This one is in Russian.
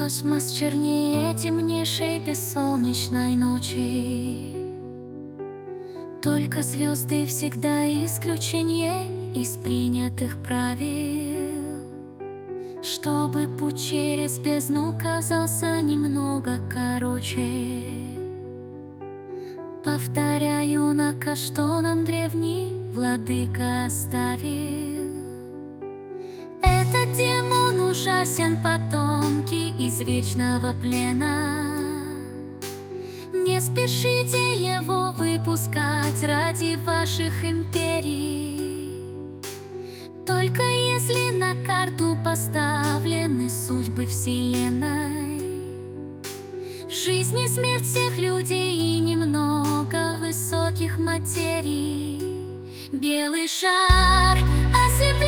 Космос чернее темнейшей бессолнечной ночи. Только звезды всегда исключение из принятых правил, чтобы путь через бездну казался немного короче. Повторяю, что нам древний владыка оставил. Этот демон ужасен, потомки из вечного плена. Не спешите его выпускать ради ваших империй. Только если на карту поставлены судьбы вселенной, жизнь и смерть всех людей и немного высоких материй. Белый шар, а земля